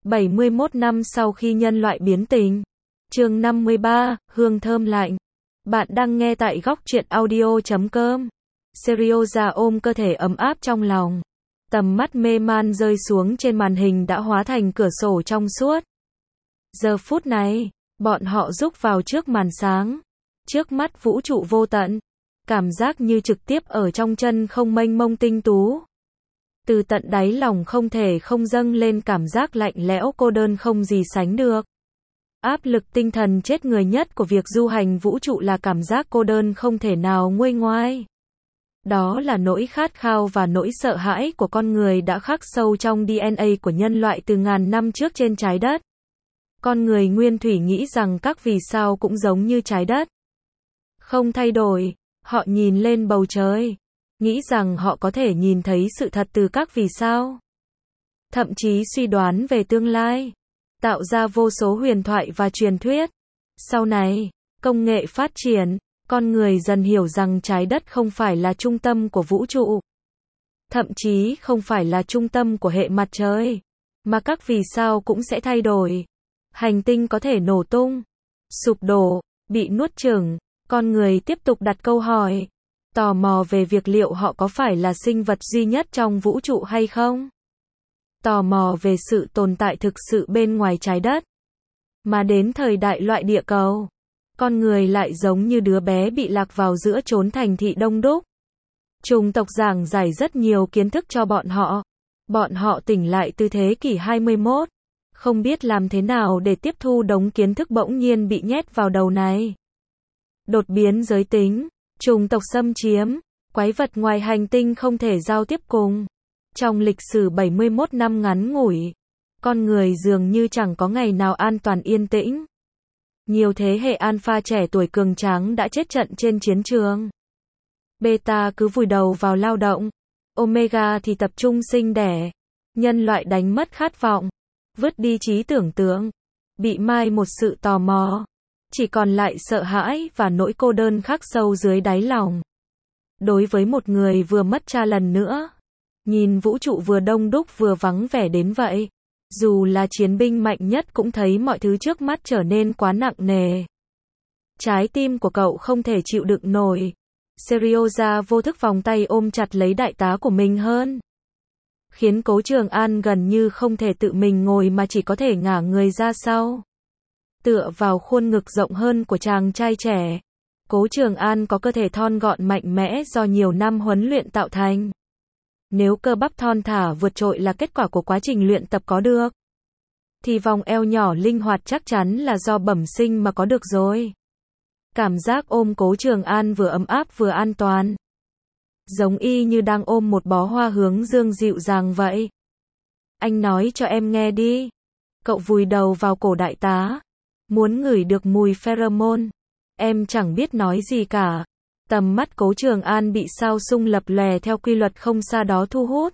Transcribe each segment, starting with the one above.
71 năm sau khi nhân loại biến tình. Chương 53, hương thơm lạnh. Bạn đang nghe tại góc truyện audio.com. Serioza ôm cơ thể ấm áp trong lòng. Tầm mắt mê man rơi xuống trên màn hình đã hóa thành cửa sổ trong suốt. Giờ phút này, bọn họ rúc vào trước màn sáng. Trước mắt vũ trụ vô tận. Cảm giác như trực tiếp ở trong chân không mênh mông tinh tú. Từ tận đáy lòng không thể không dâng lên cảm giác lạnh lẽo cô đơn không gì sánh được. Áp lực tinh thần chết người nhất của việc du hành vũ trụ là cảm giác cô đơn không thể nào nguôi ngoai. Đó là nỗi khát khao và nỗi sợ hãi của con người đã khắc sâu trong DNA của nhân loại từ ngàn năm trước trên trái đất. Con người nguyên thủy nghĩ rằng các vì sao cũng giống như trái đất. Không thay đổi, họ nhìn lên bầu trời. Nghĩ rằng họ có thể nhìn thấy sự thật từ các vì sao. Thậm chí suy đoán về tương lai. Tạo ra vô số huyền thoại và truyền thuyết. Sau này, công nghệ phát triển, con người dần hiểu rằng trái đất không phải là trung tâm của vũ trụ. Thậm chí không phải là trung tâm của hệ mặt trời. Mà các vì sao cũng sẽ thay đổi. Hành tinh có thể nổ tung, sụp đổ, bị nuốt chửng. Con người tiếp tục đặt câu hỏi. Tò mò về việc liệu họ có phải là sinh vật duy nhất trong vũ trụ hay không? Tò mò về sự tồn tại thực sự bên ngoài trái đất. Mà đến thời đại loại địa cầu, con người lại giống như đứa bé bị lạc vào giữa chốn thành thị đông đúc. Chủng tộc giảng giải rất nhiều kiến thức cho bọn họ. Bọn họ tỉnh lại từ thế kỷ 21, không biết làm thế nào để tiếp thu đống kiến thức bỗng nhiên bị nhét vào đầu này. Đột biến giới tính, chủng tộc xâm chiếm, quái vật ngoài hành tinh không thể giao tiếp cùng. Trong lịch sử 71 năm ngắn ngủi, con người dường như chẳng có ngày nào an toàn yên tĩnh. Nhiều thế hệ alpha trẻ tuổi cường tráng đã chết trận trên chiến trường. Beta cứ vùi đầu vào lao động. Omega thì tập trung sinh đẻ. Nhân loại đánh mất khát vọng, vứt đi trí tưởng tượng, bị mai một sự tò mò. Chỉ còn lại sợ hãi và nỗi cô đơn khắc sâu dưới đáy lòng. Đối với một người vừa mất cha lần nữa, nhìn vũ trụ vừa đông đúc vừa vắng vẻ đến vậy, dù là chiến binh mạnh nhất cũng thấy mọi thứ trước mắt trở nên quá nặng nề. Trái tim của cậu không thể chịu đựng nổi. Serioza vô thức vòng tay ôm chặt lấy đại tá của mình hơn. Khiến Cố Trường An gần như không thể tự mình ngồi mà chỉ có thể ngả người ra sau. Tựa vào khuôn ngực rộng hơn của chàng trai trẻ. Cố Trường An có cơ thể thon gọn mạnh mẽ do nhiều năm huấn luyện tạo thành. Nếu cơ bắp thon thả vượt trội là kết quả của quá trình luyện tập có được, thì vòng eo nhỏ linh hoạt chắc chắn là do bẩm sinh mà có được rồi. Cảm giác ôm Cố Trường An vừa ấm áp vừa an toàn. Giống y như đang ôm một bó hoa hướng dương dịu dàng vậy. Anh nói cho em nghe đi. Cậu vùi đầu vào cổ đại tá. Muốn ngửi được mùi pheromone. Em chẳng biết nói gì cả. Tầm mắt Cố Trường An bị sao xung lập lòe theo quy luật không xa đó thu hút.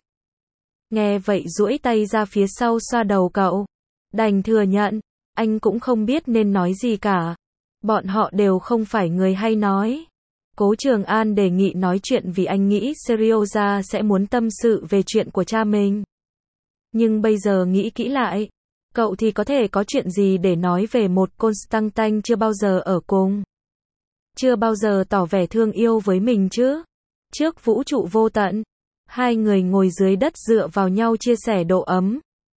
Nghe vậy duỗi tay ra phía sau xoa đầu cậu. Đành thừa nhận, anh cũng không biết nên nói gì cả. Bọn họ đều không phải người hay nói. Cố Trường An đề nghị nói chuyện vì anh nghĩ Serioza sẽ muốn tâm sự về chuyện của cha mình. Nhưng bây giờ nghĩ kỹ lại, cậu thì có thể có chuyện gì để nói về một Constantine chưa bao giờ ở cùng. Chưa bao giờ tỏ vẻ thương yêu với mình chứ. Trước vũ trụ vô tận, hai người ngồi dưới đất dựa vào nhau chia sẻ độ ấm.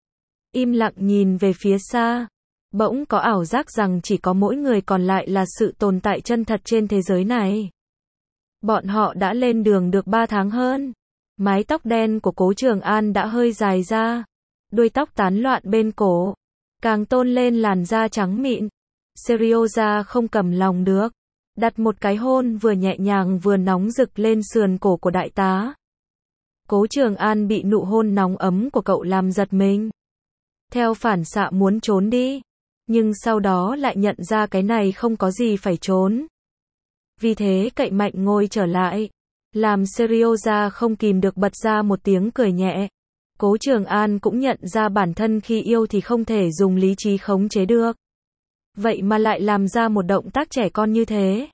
Im lặng nhìn về phía xa. Bỗng có ảo giác rằng chỉ có mỗi người còn lại là sự tồn tại chân thật trên thế giới này. Bọn họ đã lên đường được 3 tháng hơn. Mái tóc đen của Cố Trường An đã hơi dài ra. Đuôi tóc tán loạn bên cổ. Càng tôn lên làn da trắng mịn. Serioza không cầm lòng được. Đặt một cái hôn vừa nhẹ nhàng vừa nóng rực lên sườn cổ của đại tá. Cố Trường An bị nụ hôn nóng ấm của cậu làm giật mình. Theo phản xạ muốn trốn đi. Nhưng sau đó lại nhận ra cái này không có gì phải trốn. Vì thế cậy mạnh ngồi trở lại. Làm Serioza không kìm được bật ra một tiếng cười nhẹ. Cố Trường An cũng nhận ra bản thân khi yêu thì không thể dùng lý trí khống chế được. Vậy mà lại làm ra một động tác trẻ con như thế.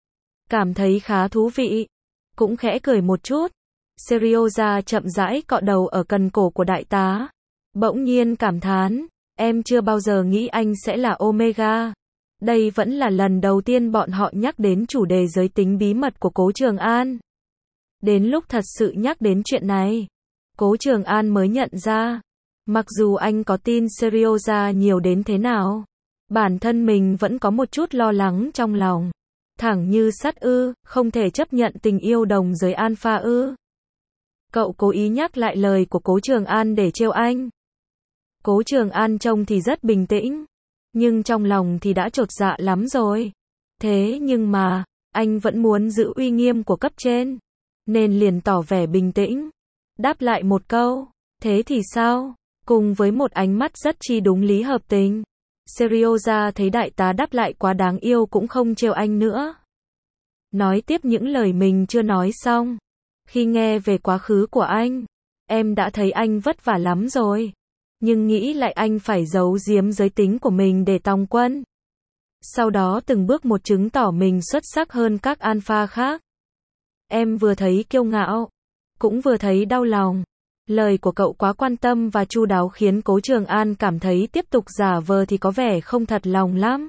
Cảm thấy khá thú vị. Cũng khẽ cười một chút. Serioza chậm rãi cọ đầu ở cần cổ của đại tá. Bỗng nhiên cảm thán. Em chưa bao giờ nghĩ anh sẽ là Omega. Đây vẫn là lần đầu tiên bọn họ nhắc đến chủ đề giới tính bí mật của Cố Trường An. Đến lúc thật sự nhắc đến chuyện này, Cố Trường An mới nhận ra, mặc dù anh có tin Serioja nhiều đến thế nào, bản thân mình vẫn có một chút lo lắng trong lòng. Thẳng như sắt ư, không thể chấp nhận tình yêu đồng giới alpha ư. Cậu cố ý nhắc lại lời của Cố Trường An để trêu anh. Cố Trường An trông thì rất bình tĩnh, nhưng trong lòng thì đã chột dạ lắm rồi. Thế nhưng mà, anh vẫn muốn giữ uy nghiêm của cấp trên, nên liền tỏ vẻ bình tĩnh, đáp lại một câu, thế thì sao? Cùng với một ánh mắt rất chi đúng lý hợp tình. Serioja thấy đại tá đáp lại quá đáng yêu cũng không trêu anh nữa. Nói tiếp những lời mình chưa nói xong. Khi nghe về quá khứ của anh, em đã thấy anh vất vả lắm rồi. Nhưng nghĩ lại anh phải giấu giếm giới tính của mình để tòng quân. Sau đó từng bước một chứng tỏ mình xuất sắc hơn các alpha khác. Em vừa thấy kiêu ngạo, cũng vừa thấy đau lòng. Lời của cậu quá quan tâm và chu đáo khiến Cố Trường An cảm thấy tiếp tục giả vờ thì có vẻ không thật lòng lắm.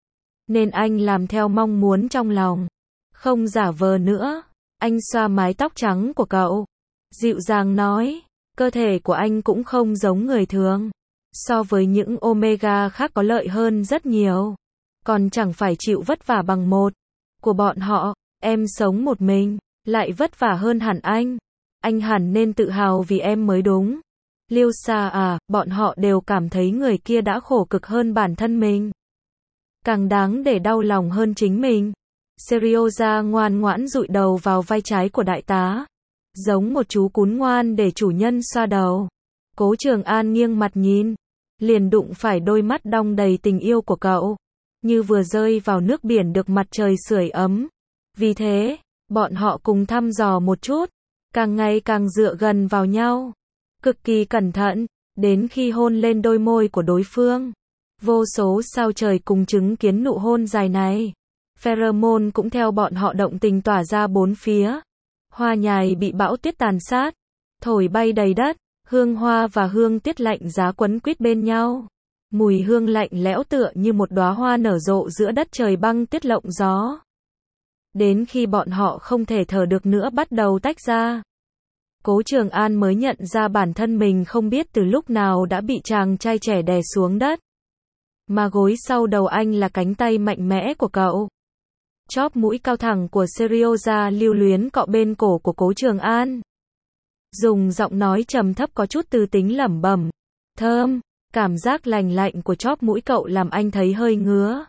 Nên anh làm theo mong muốn trong lòng. Không giả vờ nữa. Anh xoa mái tóc trắng của cậu. Dịu dàng nói, cơ thể của anh cũng không giống người thường. So với những Omega khác có lợi hơn rất nhiều. Còn chẳng phải chịu vất vả bằng một của bọn họ. Em sống một mình, lại vất vả hơn hẳn anh. Anh hẳn nên tự hào vì em mới đúng. Liêu Sa à, bọn họ đều cảm thấy người kia đã khổ cực hơn bản thân mình. Càng đáng để đau lòng hơn chính mình. Serioja ngoan ngoãn dụi đầu vào vai trái của đại tá. Giống một chú cún ngoan để chủ nhân xoa đầu. Cố Trường An nghiêng mặt nhìn. Liền đụng phải đôi mắt đong đầy tình yêu của cậu. Như vừa rơi vào nước biển được mặt trời sưởi ấm. Vì thế, bọn họ cùng thăm dò một chút. Càng ngày càng dựa gần vào nhau. Cực kỳ cẩn thận. Đến khi hôn lên đôi môi của đối phương. Vô số sao trời cùng chứng kiến nụ hôn dài này. Pheromone cũng theo bọn họ động tình tỏa ra bốn phía. Hoa nhài bị bão tuyết tàn sát, thổi bay đầy đất, hương hoa và hương tiết lạnh giá quấn quýt bên nhau. Mùi hương lạnh lẽo tựa như một đóa hoa nở rộ giữa đất trời băng tuyết lộng gió. Đến khi bọn họ không thể thở được nữa bắt đầu tách ra. Cố Trường An mới nhận ra bản thân mình không biết từ lúc nào đã bị chàng trai trẻ đè xuống đất. Mà gối sau đầu anh là cánh tay mạnh mẽ của cậu. Chóp mũi cao thẳng của Serioja lưu luyến cọ bên cổ của Cố Trường An. Dùng giọng nói trầm thấp có chút tư tính lẩm bẩm. Thơm, cảm giác lành lạnh của chóp mũi cậu làm anh thấy hơi ngứa.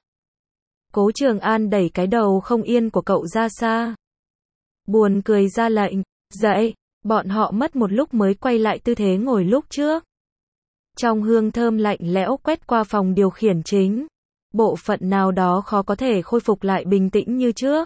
Cố Trường An đẩy cái đầu không yên của cậu ra xa. Buồn cười ra lệnh, dậy, bọn họ mất một lúc mới quay lại tư thế ngồi lúc trước. Trong hương thơm lạnh lẽo quét qua phòng điều khiển chính. Bộ phận nào đó khó có thể khôi phục lại bình tĩnh như trước.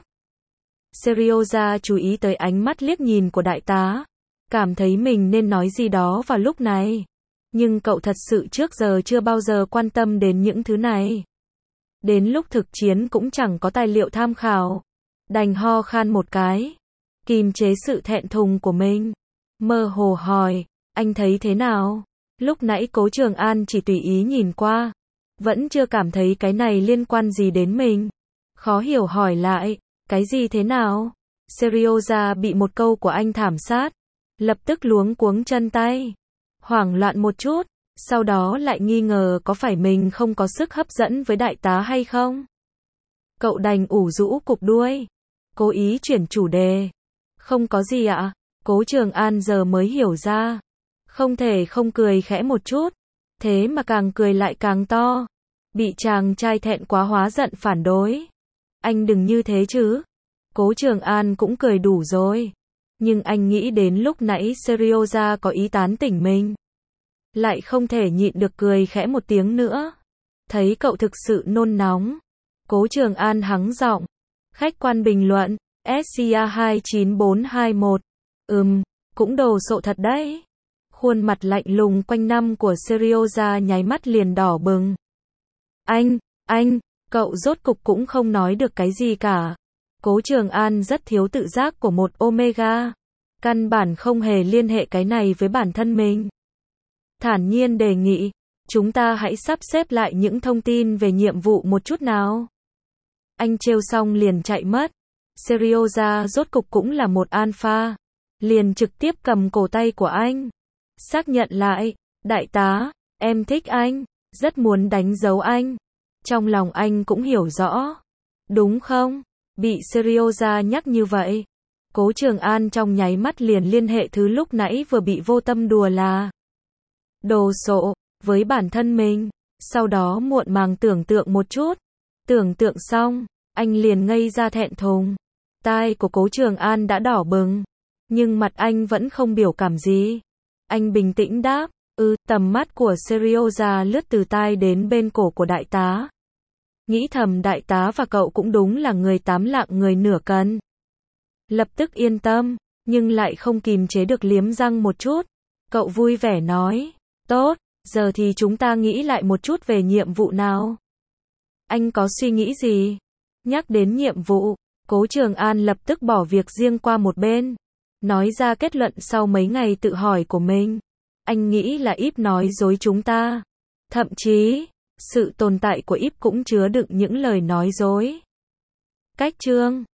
Serioja chú ý tới ánh mắt liếc nhìn của đại tá. Cảm thấy mình nên nói gì đó vào lúc này. Nhưng cậu thật sự trước giờ chưa bao giờ quan tâm đến những thứ này. Đến lúc thực chiến cũng chẳng có tài liệu tham khảo. Đành ho khan một cái. Kìm chế sự thẹn thùng của mình. Mơ hồ hỏi, anh thấy thế nào? Lúc nãy Cố Trường An chỉ tùy ý nhìn qua. Vẫn chưa cảm thấy cái này liên quan gì đến mình. Khó hiểu hỏi lại, cái gì thế nào? Serioja bị một câu của anh thảm sát. Lập tức luống cuống chân tay. Hoảng loạn một chút. Sau đó lại nghi ngờ có phải mình không có sức hấp dẫn với đại tá hay không? Cậu đành ủ rũ cục đuôi. Cố ý chuyển chủ đề. Không có gì ạ. Cố Trường An giờ mới hiểu ra. Không thể không cười khẽ một chút. Thế mà càng cười lại càng to. Bị chàng trai thẹn quá hóa giận phản đối. Anh đừng như thế chứ. Cố Trường An cũng cười đủ rồi. Nhưng anh nghĩ đến lúc nãy Serioja có ý tán tỉnh mình. Lại không thể nhịn được cười khẽ một tiếng nữa. Thấy cậu thực sự nôn nóng. Cố Trường An hắng giọng. Khách quan bình luận. SCA 29421. Cũng đồ sộ thật đấy. Khuôn mặt lạnh lùng quanh năm của Serioja nháy mắt liền đỏ bừng. Anh, cậu rốt cục cũng không nói được cái gì cả. Cố Trường An rất thiếu tự giác của một Omega. Căn bản không hề liên hệ cái này với bản thân mình. Thản nhiên đề nghị, Chúng ta hãy sắp xếp lại những thông tin về nhiệm vụ một chút nào. Anh trêu xong liền chạy mất. Serioza rốt cục cũng là một alpha. Liền trực tiếp cầm cổ tay của anh. Xác nhận lại, đại tá, em thích anh, rất muốn đánh dấu anh. Trong lòng anh cũng hiểu rõ. Đúng không? Bị Serioza nhắc như vậy. Cố Trường An trong nháy mắt liền liên hệ thứ lúc nãy vừa bị vô tâm đùa là đồ sộ với bản thân mình. Sau đó muộn màng tưởng tượng một chút. Tưởng tượng xong, anh liền ngây ra thẹn thùng. Tai của Cố Trường An đã đỏ bừng. Nhưng mặt anh vẫn không biểu cảm gì. Anh bình tĩnh đáp, tầm mắt của Serioza lướt từ tai đến bên cổ của đại tá. Nghĩ thầm đại tá và cậu cũng đúng là người tám lạng người nửa cân. Lập tức yên tâm, nhưng lại không kìm chế được liếm răng một chút. Cậu vui vẻ nói, tốt, giờ thì chúng ta nghĩ lại một chút về nhiệm vụ nào. Anh có suy nghĩ gì? Nhắc đến nhiệm vụ, Cố Trường An lập tức bỏ việc riêng qua một bên. Nói ra kết luận sau mấy ngày tự hỏi của mình. Anh nghĩ là Íp nói dối chúng ta. Thậm chí, sự tồn tại của Íp cũng chứa đựng những lời nói dối. Cách chương